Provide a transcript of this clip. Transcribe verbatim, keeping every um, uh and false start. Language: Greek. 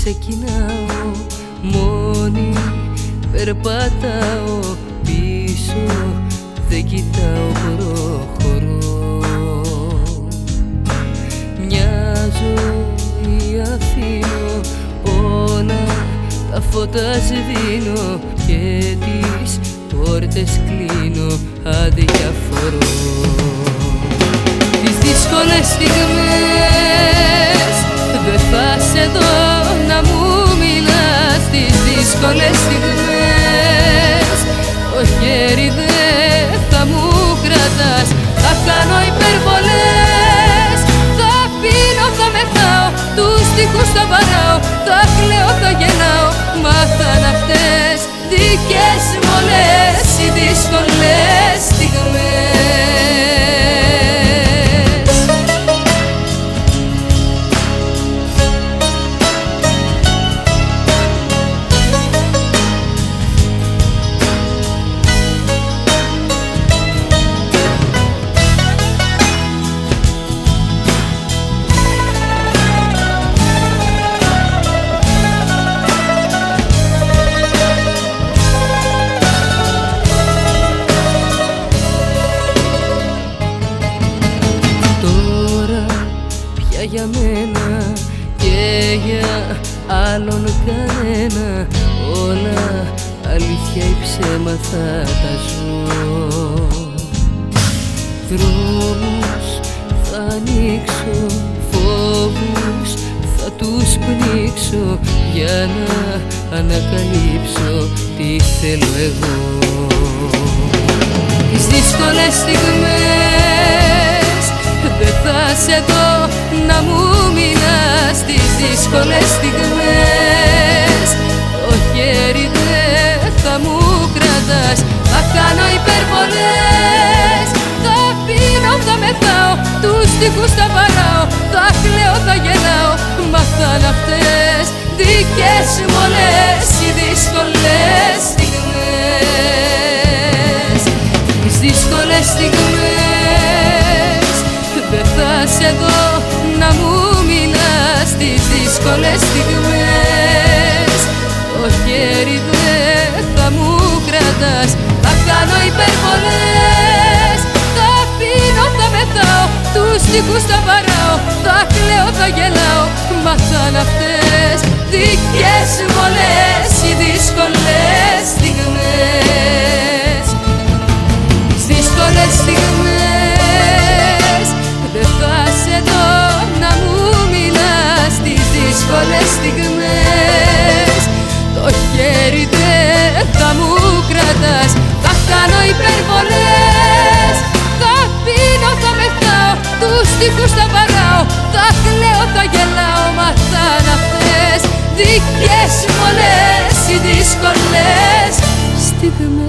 Ξεκινάω, μόνη περπατάω, πίσω δεν κοιτάω, προχωρώ. Μια ζωή αφήνω, όλα τα φώτα σβήνω και τις πόρτες κλείνω, αδιαφορώ. Τις δύσκολες στιγμές δεν θα σε δω να μου μιλάς. Τις δύσκολες στιγμές το χέρι δεν θα μου κρατάς. Θα κάνω υπερβολές, θα πίνω, θα μεθάω, τους στίχους θα βαράω, θα κλαίω, θα γελάω, μα θα είναι αυτές δικές μου όλες οι δύσκολες στιγμές. Για μένα και για άλλον κανένα, όλα αλήθεια ή ψέμα θα τα ζω. Δρόμους θα ανοίξω, φόβους θα τους πνίξω, για να ανακαλύψω τι θέλω εγώ. Τις δύσκολες στιγμές δεν θα σε δω να μου μιλάς. Τις δύσκολες στιγμές το χέρι δεν θα μου κρατάς. Θα κάνω υπερβολές, θα πίνω, θα μεθάω, τους στίχους θα βαράω, θα κλαίω, θα γελάω, μα θα είναι αυτές δικές μου όλες οι δύσκολες στιγμές. Τις δύσκολες στιγμές δεν θα σε δω να μου μιλάς. Τις δύσκολες στιγμές το χέρι δεν θα μου κρατάς. Θα κάνω υπερβολές, θα πίνω, θα μεθάω, τους στίχους θα βαράω, θα κλαίω, θα γελάω, μα θα είναι αυτές δικές μου όλες οι δύσκολες στιγμές. Τις δύσκολες στιγμές δεν θα σε δω να μου μιλάς. Τις δύσκολες στιγμές το χέρι δεν θα μου κρατάς. Θα κάνω υπερβολές, θα πίνω, θα μεθάω, τους στίχους θα βαράω, θα κλαίω, θα γελάω, μα θα είναι αυτές δικές μου όλες οι δύσκολες στιγμές.